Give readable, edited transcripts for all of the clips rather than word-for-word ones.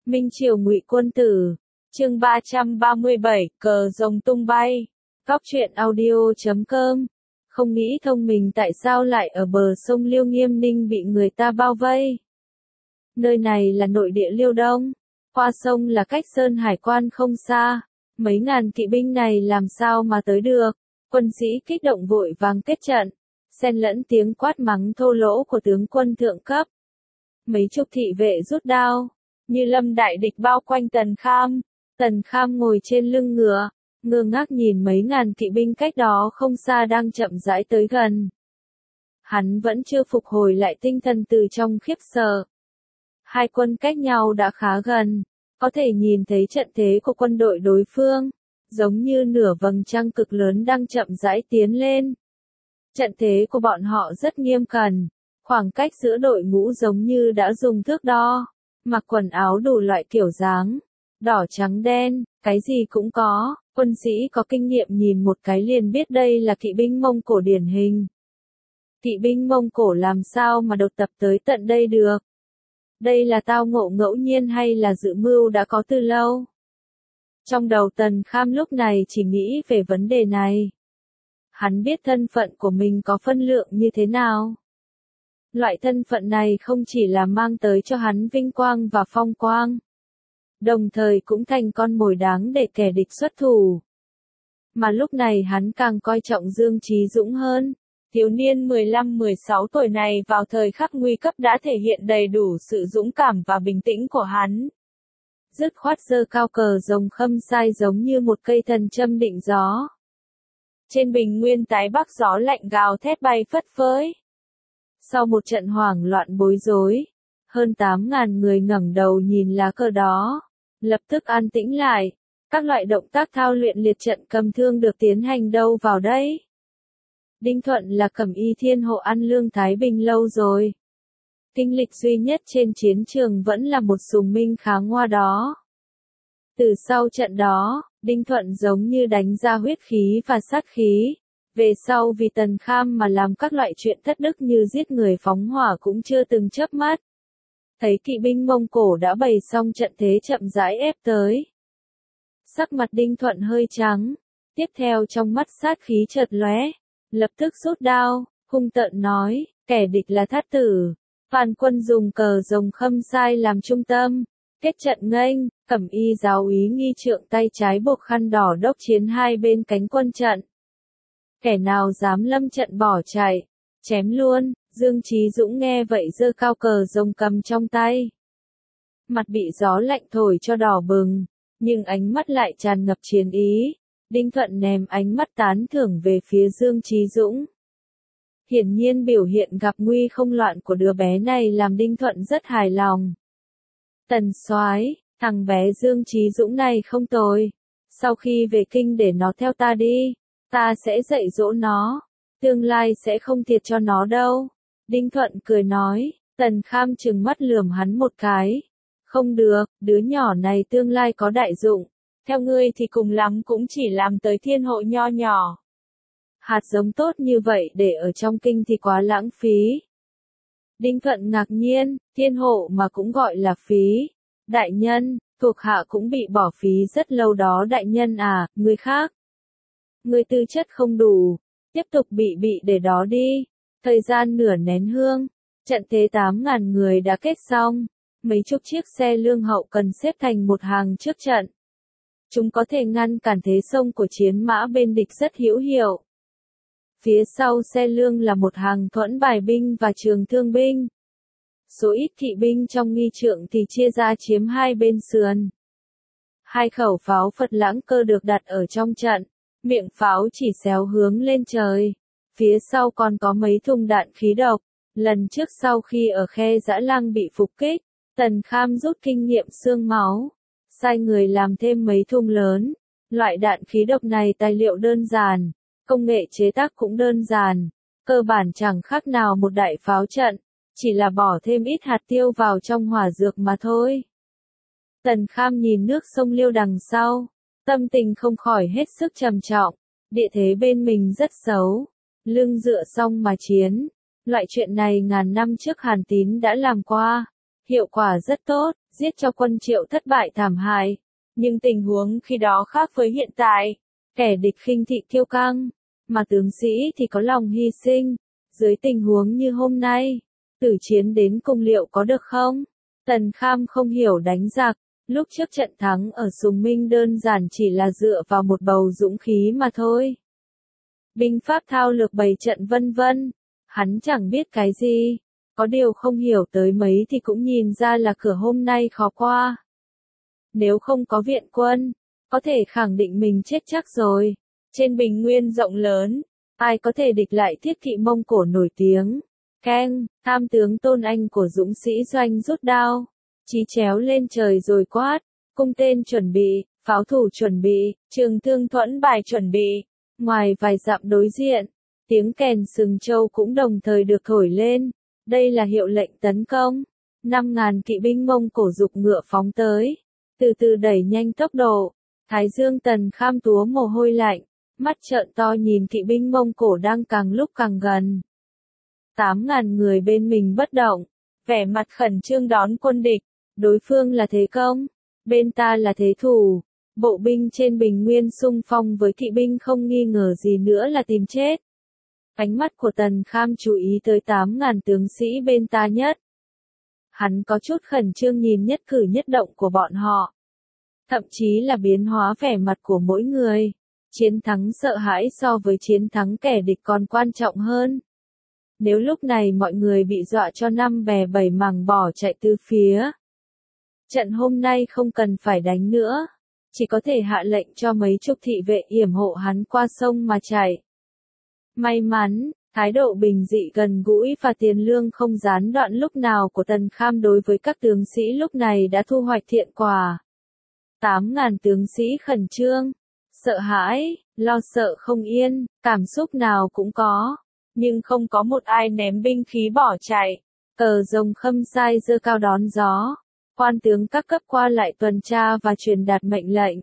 Minh Triều Ngụy Quân Tử, chương 337, cờ rồng tung bay. Góc truyện audio.com. Không nghĩ thông mình tại sao lại ở bờ sông Liêu Nghiêm Ninh bị người ta bao vây. Nơi này là nội địa Liêu Đông, qua sông là cách Sơn Hải Quan không xa, mấy ngàn kỵ binh này làm sao mà tới được. Quân sĩ kích động vội vàng kết trận, xen lẫn tiếng quát mắng thô lỗ của tướng quân thượng cấp. Mấy chục thị vệ rút đao, như lâm đại địch bao quanh Tần Kham. Tần Kham ngồi trên lưng ngựa, ngơ ngác nhìn mấy ngàn kỵ binh cách đó không xa đang chậm rãi tới gần. Hắn vẫn chưa phục hồi lại tinh thần từ trong khiếp sợ. Hai quân cách nhau đã khá gần, có thể nhìn thấy trận thế của quân đội đối phương, giống như nửa vầng trăng cực lớn đang chậm rãi tiến lên. Trận thế của bọn họ rất nghiêm cẩn, khoảng cách giữa đội ngũ giống như đã dùng thước đo, mặc quần áo đủ loại kiểu dáng, đỏ trắng đen, cái gì cũng có, quân sĩ có kinh nghiệm nhìn một cái liền biết đây là kỵ binh Mông Cổ điển hình. Kỵ binh Mông Cổ làm sao mà đột tập tới tận đây được? Đây là tao ngộ ngẫu nhiên hay là dự mưu đã có từ lâu? Trong đầu Tần Kham lúc này chỉ nghĩ về vấn đề này. Hắn biết thân phận của mình có phân lượng như thế nào. Loại thân phận này không chỉ là mang tới cho hắn vinh quang và phong quang, đồng thời cũng thành con mồi đáng để kẻ địch xuất thủ. Mà lúc này hắn càng coi trọng Dương Chí Dũng hơn. Thiếu niên 15-16 tuổi này vào thời khắc nguy cấp đã thể hiện đầy đủ sự dũng cảm và bình tĩnh của hắn. Dứt khoát giơ cao cờ rồng khâm sai giống như một cây thần châm định gió. Trên bình nguyên tái bắc gió lạnh gào thét bay phất phới. Sau một trận hoảng loạn bối rối, hơn 8.000 người ngẩng đầu nhìn lá cờ đó, lập tức an tĩnh lại. Các loại động tác thao luyện liệt trận cầm thương được tiến hành đâu vào đây? Đinh Thuận là Cẩm Y Thiên Hộ ăn lương Thái Bình lâu rồi. Kinh lịch duy nhất trên chiến trường vẫn là một Sùng Minh kháng Hoa đó. Từ sau trận đó, Đinh Thuận giống như đánh ra huyết khí và sát khí. Về sau vì Tần Kham mà làm các loại chuyện thất đức như giết người phóng hỏa cũng chưa từng chớp mắt. Thấy kỵ binh Mông Cổ đã bày xong trận thế chậm rãi ép tới. Sắc mặt Đinh Thuận hơi trắng, tiếp theo trong mắt sát khí chợt lóe, lập tức rút đao, hung tợn nói, kẻ địch là Thát Tử. Phàn quân dùng cờ rồng khâm sai làm trung tâm, kết trận nghênh, Cẩm Y giáo úy nghi trượng tay trái buộc khăn đỏ đốc chiến hai bên cánh quân trận. Kẻ nào dám lâm trận bỏ chạy, chém luôn. Dương Chí Dũng nghe vậy giơ cao cờ rồng cầm trong tay. Mặt bị gió lạnh thổi cho đỏ bừng, nhưng ánh mắt lại tràn ngập chiến ý. Đinh Thuận ném ánh mắt tán thưởng về phía Dương Chí Dũng. Hiển nhiên biểu hiện gặp nguy không loạn của đứa bé này làm Đinh Thuận rất hài lòng. Tần soái, thằng bé Dương Chí Dũng này không tồi. Sau khi về kinh để nó theo ta đi, ta sẽ dạy dỗ nó. Tương lai sẽ không thiệt cho nó đâu. Đinh Thuận cười nói. Tần Kham trừng mắt lườm hắn một cái. Không được, đứa nhỏ này tương lai có đại dụng. Theo ngươi thì cùng lắm cũng chỉ làm tới thiên hộ nho nhỏ. Hạt giống tốt như vậy để ở trong kinh thì quá lãng phí. Đinh Thuận ngạc nhiên, thiên hộ mà cũng gọi là phí. Đại nhân, thuộc hạ cũng bị bỏ phí rất lâu đó đại nhân à, người khác. Người tư chất không đủ, tiếp tục bị để đó đi. Thời gian nửa nén hương, trận thế 8.000 người đã kết xong. Mấy chục chiếc xe lương hậu cần xếp thành một hàng trước trận. Chúng có thể ngăn cản thế xông của chiến mã bên địch rất hữu hiệu. Phía sau xe lương là một hàng thuẫn bài binh và trường thương binh. Số ít kỵ binh trong nghi trượng thì chia ra chiếm hai bên sườn. Hai khẩu pháo Phật Lãng Cơ được đặt ở trong trận, miệng pháo chỉ xéo hướng lên trời. Phía sau còn có mấy thùng đạn khí độc. Lần trước sau khi ở Khe Dã Lang bị phục kích, Tần Kham rút kinh nghiệm xương máu, sai người làm thêm mấy thùng lớn. Loại đạn khí độc này tài liệu đơn giản, công nghệ chế tác cũng đơn giản, cơ bản chẳng khác nào một đại pháo trận, chỉ là bỏ thêm ít hạt tiêu vào trong hỏa dược mà thôi. Tần Kham nhìn nước sông Liêu đằng sau, tâm tình không khỏi hết sức trầm trọng, địa thế bên mình rất xấu, lưng dựa song mà chiến. Loại chuyện này ngàn năm trước Hàn Tín đã làm qua, hiệu quả rất tốt, giết cho quân Triệu thất bại thảm hại. Nhưng tình huống khi đó khác với hiện tại, kẻ địch khinh thị kiêu căng, mà tướng sĩ thì có lòng hy sinh. Dưới tình huống như hôm nay, tử chiến đến cùng liệu có được không? Tần Kham không hiểu đánh giặc, lúc trước trận thắng ở Sùng Minh đơn giản chỉ là dựa vào một bầu dũng khí mà thôi. Binh pháp thao lược bày trận vân vân, hắn chẳng biết cái gì, có điều không hiểu tới mấy thì cũng nhìn ra là cửa hôm nay khó qua. Nếu không có viện quân, có thể khẳng định mình chết chắc rồi. Trên bình nguyên rộng lớn, ai có thể địch lại thiết kỵ Mông Cổ nổi tiếng. Keng, tham tướng Tôn Anh của dũng sĩ doanh rút đao, chí chéo lên trời rồi quát, cung tên chuẩn bị, pháo thủ chuẩn bị, trường thương thuẫn bài chuẩn bị. Ngoài vài dặm đối diện, tiếng kèn sừng châu cũng đồng thời được thổi lên. Đây là hiệu lệnh tấn công. 5.000 kỵ binh Mông Cổ giục ngựa phóng tới, từ từ đẩy nhanh tốc độ. Thái Dương Tần Kham túa mồ hôi lạnh, mắt trợn to nhìn kỵ binh Mông Cổ đang càng lúc càng gần. 8.000 người bên mình bất động, vẻ mặt khẩn trương đón quân địch. Đối phương là thế công, bên ta là thế thủ. Bộ binh trên bình nguyên xung phong với kỵ binh không nghi ngờ gì nữa là tìm chết. Ánh mắt của Tần Kham chú ý tới 8.000 tướng sĩ bên ta nhất. Hắn có chút khẩn trương nhìn nhất cử nhất động của bọn họ. Thậm chí là biến hóa vẻ mặt của mỗi người. Chiến thắng sợ hãi so với chiến thắng kẻ địch còn quan trọng hơn. Nếu lúc này mọi người bị dọa cho năm bè bảy mảng bỏ chạy tứ phía. Trận hôm nay không cần phải đánh nữa. Chỉ có thể hạ lệnh cho mấy chục thị vệ yểm hộ hắn qua sông mà chạy. May mắn, thái độ bình dị gần gũi và tiền lương không gián đoạn lúc nào của Tần Kham đối với các tướng sĩ lúc này đã thu hoạch thiện quả. 8.000 tướng sĩ khẩn trương, sợ hãi, lo sợ không yên, cảm xúc nào cũng có. Nhưng không có một ai ném binh khí bỏ chạy. Cờ rồng khâm sai giơ cao đón gió. Quan tướng các cấp qua lại tuần tra và truyền đạt mệnh lệnh.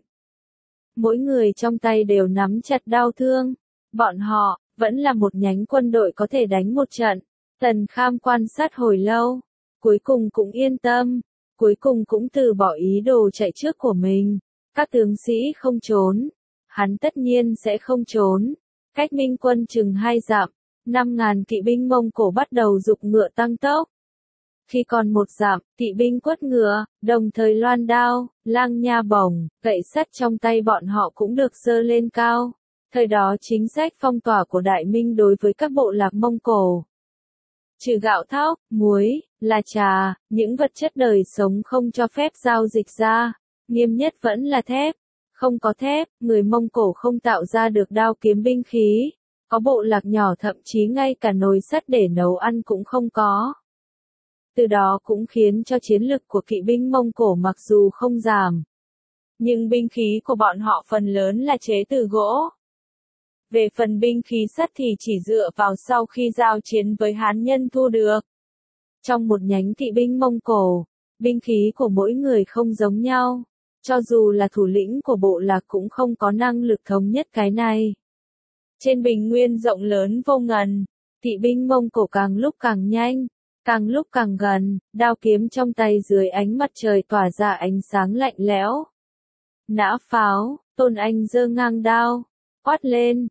Mỗi người trong tay đều nắm chặt đao thương. Bọn họ, vẫn là một nhánh quân đội có thể đánh một trận. Tần Kham quan sát hồi lâu. Cuối cùng cũng yên tâm. Cuối cùng cũng từ bỏ ý đồ chạy trước của mình. Các tướng sĩ không trốn. Hắn tất nhiên sẽ không trốn. Cách Minh quân chừng 2 dặm. 5.000 kỵ binh Mông Cổ bắt đầu giục ngựa tăng tốc. Khi còn 1 dặm, kỵ binh quất ngựa, đồng thời loan đao, lang nha bổng, gậy sắt trong tay bọn họ cũng được giơ lên cao. Thời đó chính sách phong tỏa của Đại Minh đối với các bộ lạc Mông Cổ. Trừ gạo thóc, muối, là trà, những vật chất đời sống không cho phép giao dịch ra, nghiêm nhất vẫn là thép. Không có thép, người Mông Cổ không tạo ra được đao kiếm binh khí. Có bộ lạc nhỏ thậm chí ngay cả nồi sắt để nấu ăn cũng không có. Từ đó cũng khiến cho chiến lực của kỵ binh Mông Cổ mặc dù không giảm. Nhưng binh khí của bọn họ phần lớn là chế từ gỗ. Về phần binh khí sắt thì chỉ dựa vào sau khi giao chiến với Hán nhân thu được. Trong một nhánh kỵ binh Mông Cổ, binh khí của mỗi người không giống nhau. Cho dù là thủ lĩnh của bộ lạc cũng không có năng lực thống nhất cái này. Trên bình nguyên rộng lớn vô ngần, kỵ binh Mông Cổ càng lúc càng nhanh, càng lúc càng gần, đao kiếm trong tay dưới ánh mặt trời tỏa ra ánh sáng lạnh lẽo. Nã pháo, Tôn Anh giơ ngang đao, quát lên,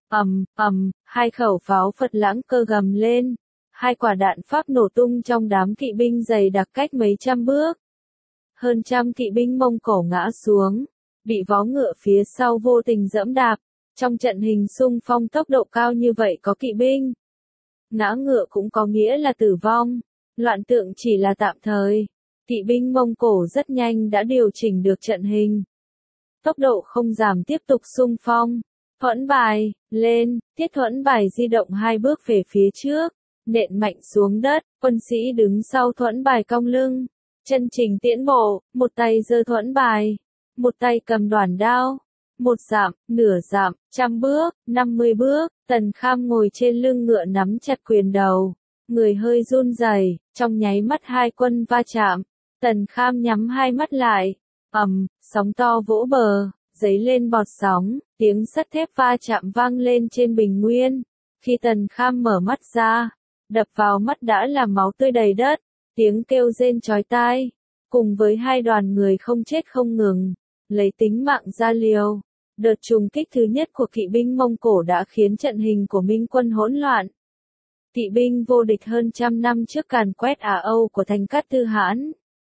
hai khẩu pháo Phật lãng cơ gầm lên, 2 quả đạn Pháp nổ tung trong đám kỵ binh dày đặc cách mấy trăm bước. Hơn trăm kỵ binh Mông Cổ ngã xuống, bị vó ngựa phía sau vô tình giẫm đạp. Trong trận hình xung phong tốc độ cao như vậy có kỵ binh. Ngã ngựa cũng có nghĩa là tử vong. Loạn tượng chỉ là tạm thời. Kỵ binh Mông Cổ rất nhanh đã điều chỉnh được trận hình. Tốc độ không giảm tiếp tục xung phong. Thuẫn bài, lên, Tiết Thuẫn bài di động 2 bước về phía trước. Nện mạnh xuống đất, quân sĩ đứng sau Thuẫn bài cong lưng. Chân trình tiễn bộ, một tay giơ Thuẫn bài. Một tay cầm đoản đao. 1 dặm, nửa dặm, 100 bước, 50 bước, Tần Kham ngồi trên lưng ngựa nắm chặt quyền đầu. Người hơi run rẩy, trong nháy mắt 2 quân va chạm. Tần Kham nhắm 2 mắt lại. Sóng to vỗ bờ, dấy lên bọt sóng, tiếng sắt thép va chạm vang lên trên bình nguyên. Khi Tần Kham mở mắt ra, đập vào mắt đã là máu tươi đầy đất, tiếng kêu rên chói tai. cùng với hai đoàn người không chết không ngừng, lấy tính mạng ra liều. Đợt trùng kích thứ nhất của kỵ binh Mông Cổ đã khiến trận hình của Minh quân hỗn loạn. Kỵ binh vô địch hơn trăm năm trước càn quét Á Âu của Thành Cát Tư Hãn,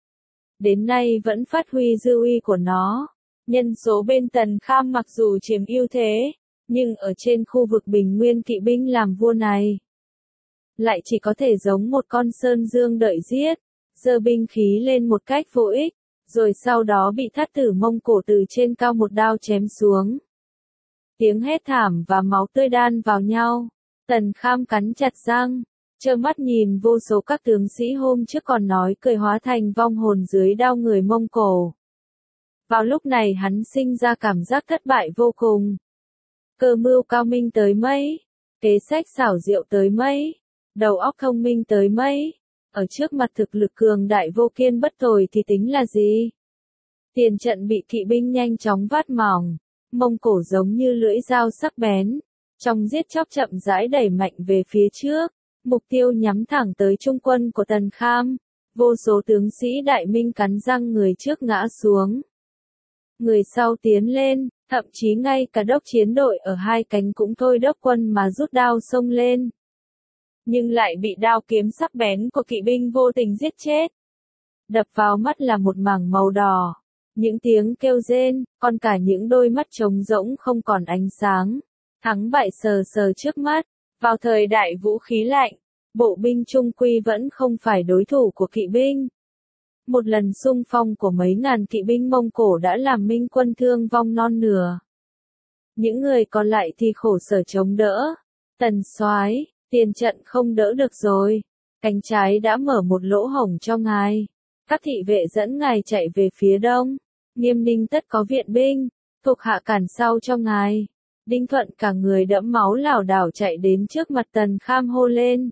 đến nay vẫn phát huy dư uy của nó. Nhân số bên Tần Kham mặc dù chiếm ưu thế, nhưng ở trên khu vực Bình Nguyên kỵ binh làm vua này, lại chỉ có thể giống một con sơn dương đợi giết, giơ binh khí lên một cách vô ích, rồi sau đó bị thát tử Mông Cổ từ trên cao một đao chém xuống. Tiếng hét thảm và máu tươi đan vào nhau. Tần Kham cắn chặt răng, trơ mắt nhìn vô số các tướng sĩ hôm trước còn nói cười hóa thành vong hồn dưới đao người Mông Cổ. Vào lúc này hắn sinh ra cảm giác thất bại vô cùng. Cơ mưu cao minh tới mấy, kế sách xảo diệu tới mấy, đầu óc thông minh tới mấy, ở trước mặt thực lực cường đại vô kiên bất tồi thì tính là gì? Tiền trận bị kỵ binh nhanh chóng vát mỏng, Mông Cổ giống như lưỡi dao sắc bén, trong giết chóc chậm rãi đẩy mạnh về phía trước, mục tiêu nhắm thẳng tới trung quân của Tần Kham. Vô số tướng sĩ Đại Minh cắn răng, người trước ngã xuống, người sau tiến lên, thậm chí ngay cả đốc chiến đội ở hai cánh cũng thôi đốc quân mà rút đao xông lên. Nhưng lại bị đao kiếm sắc bén của kỵ binh vô tình giết chết. Đập vào mắt là một mảng màu đỏ, những tiếng kêu rên, còn cả những đôi mắt trống rỗng không còn ánh sáng. Thắng bại sờ sờ trước mắt. Vào thời đại vũ khí lạnh, bộ binh trung quy vẫn không phải đối thủ của kỵ binh. Một lần xung phong của mấy ngàn kỵ binh Mông Cổ đã làm Minh quân thương vong non nửa. Những người còn lại thì khổ sở chống đỡ. Tần soái, tiền trận không đỡ được rồi. Cánh trái đã mở một lỗ hổng cho ngài. Các thị vệ dẫn ngài chạy về phía đông. Nghiêm Ninh tất có viện binh, thuộc hạ cản sau cho ngài. Đinh Thuận cả người đẫm máu lảo đảo chạy đến trước mặt Tần Kham hô lên.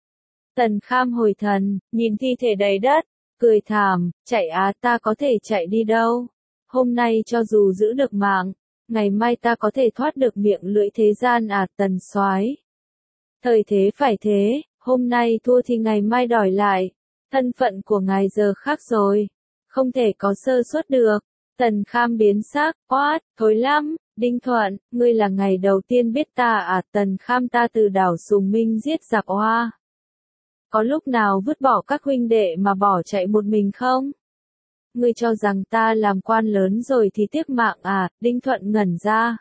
Tần Kham hồi thần, nhìn thi thể đầy đất, cười thảm, chạy á, ta có thể chạy đi đâu? Hôm nay cho dù giữ được mạng, ngày mai ta có thể thoát được miệng lưỡi thế gian à? Tần soái, thời thế phải thế, hôm nay thua thì ngày mai đòi lại. Thân phận của ngài giờ khác rồi, không thể có sơ suất được. Tần Kham biến sắc, quát, thối lắm. Đinh Thuận, ngươi là ngày đầu tiên biết ta à? Tần Kham, ta từ đảo Sùng Minh giết giặc oa. Có lúc nào vứt bỏ các huynh đệ mà bỏ chạy một mình không? Ngươi cho rằng ta làm quan lớn rồi thì tiếc mạng à? Đinh Thuận ngẩn ra.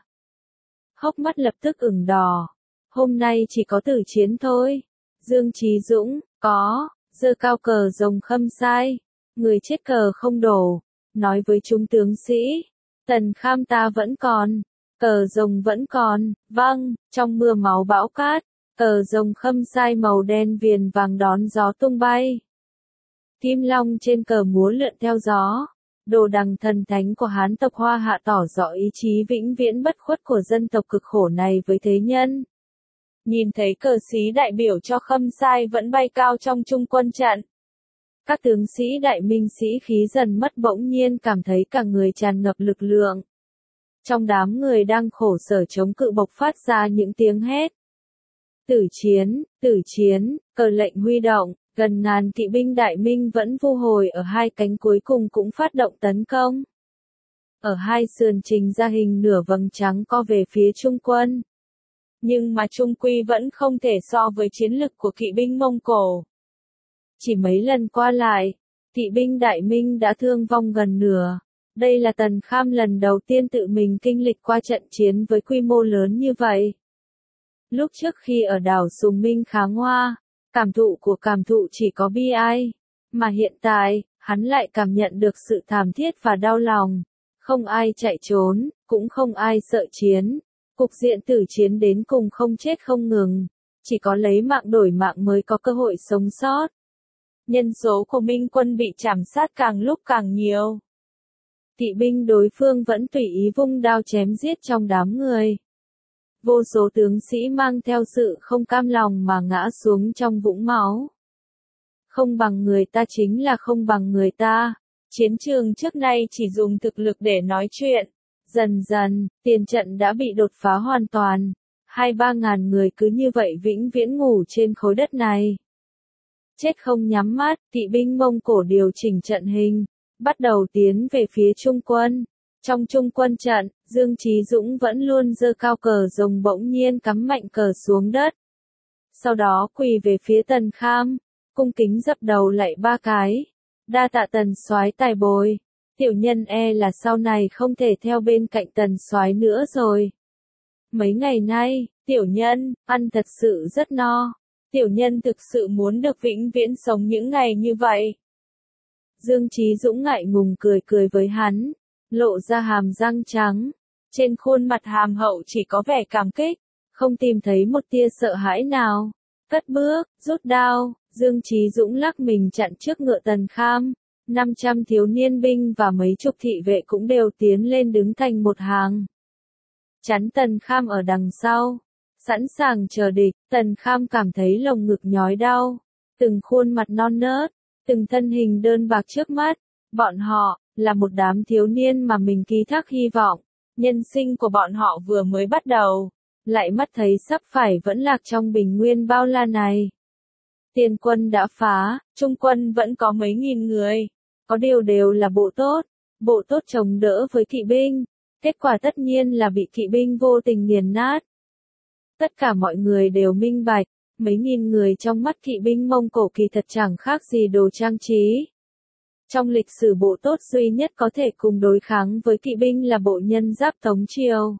Hốc mắt lập tức ửng đỏ. Hôm nay chỉ có tử chiến thôi. Dương Chí Dũng, có, giơ cao cờ rồng Khâm Sai. Người chết cờ không đổ. Nói với chúng tướng sĩ. Tần Kham ta vẫn còn. Cờ rồng vẫn còn, vâng, trong mưa máu bão cát, cờ rồng Khâm Sai màu đen viền vàng đón gió tung bay. Kim long trên cờ múa lượn theo gió, đồ đằng thần thánh của Hán tộc Hoa Hạ tỏ rõ ý chí vĩnh viễn bất khuất của dân tộc cực khổ này với thế nhân. Nhìn thấy cờ xí đại biểu cho Khâm Sai vẫn bay cao trong trung quân trận. Các tướng sĩ Đại Minh sĩ khí dần mất, bỗng nhiên cảm thấy cả người tràn ngập lực lượng. Trong đám người đang khổ sở chống cự bộc phát ra những tiếng hét. Tử chiến, cờ lệnh huy động, gần ngàn kỵ binh Đại Minh vẫn vu hồi ở hai cánh cuối cùng cũng phát động tấn công. Ở hai sườn trình ra hình nửa vầng trắng co về phía Trung quân. Nhưng mà trung quy vẫn không thể so với chiến lực của kỵ binh Mông Cổ. Chỉ mấy lần qua lại, kỵ binh Đại Minh đã thương vong gần nửa. Đây là Tần Kham lần đầu tiên tự mình kinh lịch qua trận chiến với quy mô lớn như vậy. Lúc trước khi ở đảo Sùng Minh kháng hoa, cảm thụ chỉ có bi ai. Mà hiện tại, hắn lại cảm nhận được sự thảm thiết và đau lòng. Không ai chạy trốn, cũng không ai sợ chiến. Cục diện tử chiến đến cùng không chết không ngừng. Chỉ có lấy mạng đổi mạng mới có cơ hội sống sót. Nhân số của Minh quân bị chảm sát càng lúc càng nhiều. Kỵ binh đối phương vẫn tùy ý vung đao chém giết trong đám người. Vô số tướng sĩ mang theo sự không cam lòng mà ngã xuống trong vũng máu. Không bằng người ta chính là không bằng người ta. Chiến trường trước nay chỉ dùng thực lực để nói chuyện. Dần dần, tiền trận đã bị đột phá hoàn toàn. 2-3 ngàn người cứ như vậy vĩnh viễn ngủ trên khối đất này. chết không nhắm mắt, kỵ binh Mông Cổ điều chỉnh trận hình, bắt đầu tiến về phía Trung quân. Trong Trung quân trận, Dương Chí Dũng vẫn luôn giơ cao cờ rồng bỗng nhiên cắm mạnh cờ xuống đất. Sau đó quỳ về phía Tần Kham, cung kính dập đầu lạy 3 cái. Đa tạ Tần soái tài bồi, tiểu nhân e là sau này không thể theo bên cạnh Tần soái nữa rồi. Mấy ngày nay, tiểu nhân ăn thật sự rất no. Tiểu nhân thực sự muốn được vĩnh viễn sống những ngày như vậy. Dương Chí Dũng ngại ngùng cười cười với hắn, lộ ra hàm răng trắng. Trên khuôn mặt hàm hậu chỉ có vẻ cảm kích, không tìm thấy một tia sợ hãi nào. Cất bước, rút đao, Dương Chí Dũng lắc mình chặn trước ngựa Tần Kham. 500 thiếu niên binh và mấy chục thị vệ cũng đều tiến lên đứng thành một hàng. Chắn Tần Kham ở đằng sau. Sẵn sàng chờ địch, Tần Kham cảm thấy lồng ngực nhói đau. Từng khuôn mặt non nớt, từng thân hình đơn bạc trước mắt. Bọn họ, là một đám thiếu niên mà mình ký thác hy vọng. Nhân sinh của bọn họ vừa mới bắt đầu. Lại mắt thấy sắp phải vẫn lạc trong bình nguyên bao la này. Tiền quân đã phá, trung quân vẫn có mấy nghìn người. Có điều đều là bộ tốt chống đỡ với kỵ binh. Kết quả tất nhiên là bị kỵ binh vô tình nghiền nát. Tất cả mọi người đều minh bạch, mấy nghìn người trong mắt kỵ binh Mông Cổ kỳ thật chẳng khác gì đồ trang trí. Trong lịch sử bộ tốt duy nhất có thể cùng đối kháng với kỵ binh là bộ nhân giáp Tống Triều.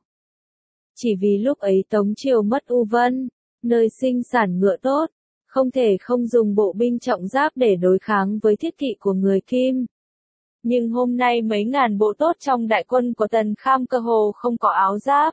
Chỉ vì lúc ấy Tống Triều mất U Vân, nơi sinh sản ngựa tốt, không thể không dùng bộ binh trọng giáp để đối kháng với thiết kỵ của người Kim. Nhưng hôm nay mấy ngàn bộ tốt trong đại quân của Tần Kham cơ hồ không có áo giáp.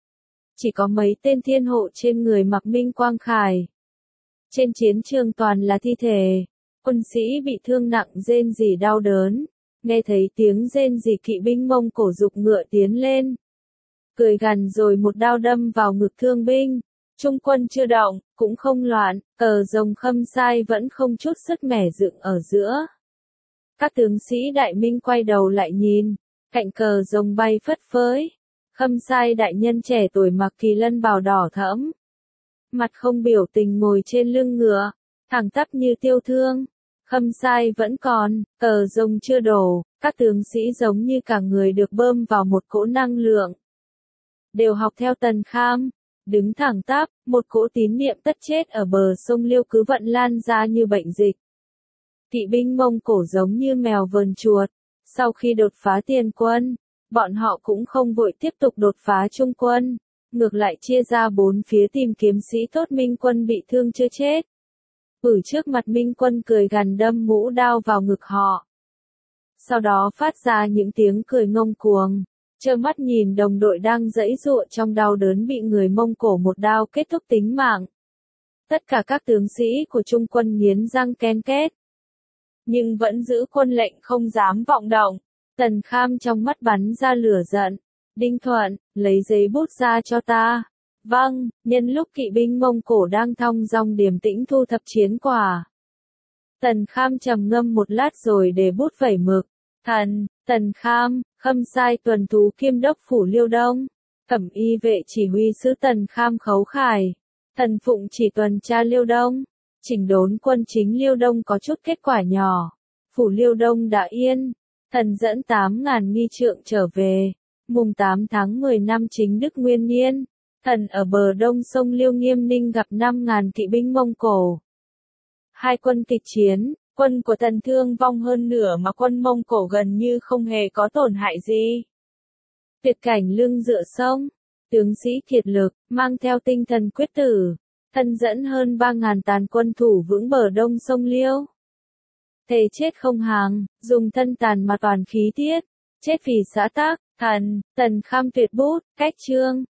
Chỉ có mấy tên thiên hộ trên người mặc minh quang khải. Trên chiến trường toàn là thi thể, quân sĩ bị thương nặng rên rỉ đau đớn. Nghe thấy tiếng rên rỉ kỵ binh Mông Cổ giục ngựa tiến lên. Cười gằn rồi một đao đâm vào ngực thương binh. Trung quân chưa động, cũng không loạn, cờ rồng Khâm Sai vẫn không chút sức mẻ dựng ở giữa. Các tướng sĩ đại minh quay đầu lại nhìn, cạnh cờ rồng bay phất phới. Khâm Sai đại nhân trẻ tuổi mặc kỳ lân bào đỏ thẫm. Mặt không biểu tình ngồi trên lưng ngựa, thẳng tắp như tiêu thương. Khâm Sai vẫn còn, cờ rồng chưa đổ, các tướng sĩ giống như cả người được bơm vào một cỗ năng lượng. Đều học theo Tần Kham, đứng thẳng tắp, một cỗ tín niệm tất chết ở bờ sông Liêu cứ vận lan ra như bệnh dịch. Kỵ binh Mông Cổ giống như mèo vờn chuột, sau khi đột phá tiền quân, bọn họ cũng không vội tiếp tục đột phá trung quân, ngược lại chia ra 4 phía tìm kiếm sĩ tốt Minh quân bị thương chưa chết. Trước mặt Minh quân cười gằn đâm mũ đao vào ngực họ. Sau đó phát ra những tiếng cười ngông cuồng, trơ mắt nhìn đồng đội đang giãy giụa trong đau đớn bị người Mông Cổ một đao kết thúc tính mạng. Tất cả các tướng sĩ của trung quân nghiến răng ken két, nhưng vẫn giữ quân lệnh không dám vọng động. Tần Kham trong mắt bắn ra lửa giận. Đinh Thuận, lấy giấy bút ra cho ta. Vâng, nhân lúc kỵ binh Mông Cổ đang thong dong điềm tĩnh thu thập chiến quả. Tần Kham trầm ngâm một lát rồi để bút vẩy mực. Tần Kham, Khâm Sai tuần thú kiêm đốc phủ Liêu Đông. Cẩm y vệ chỉ huy sứ Tần Kham khấu khải. Thần phụng chỉ tuần tra Liêu Đông. Chỉnh đốn quân chính Liêu Đông có chút kết quả nhỏ. Phủ Liêu Đông đã yên. Thần dẫn 8.000 nghi trượng trở về. Mùng 8 tháng 10 năm Chính Đức Nguyên Niên. Thần ở bờ đông sông Liêu Nghiêm Ninh gặp 5.000 kỵ binh Mông Cổ. Hai quân kịch chiến, quân của Thần thương vong hơn nửa mà quân Mông Cổ gần như không hề có tổn hại gì. Tuyệt cảnh lưng dựa sông, tướng sĩ kiệt lực, mang theo tinh thần quyết tử. Thần dẫn hơn 3.000 tàn quân thủ vững bờ đông sông Liêu. Thề chết không hàng, dùng thân tàn mà toàn khí tiết, chết vì xã tắc. Tần Kham tuyệt bút, cách chương.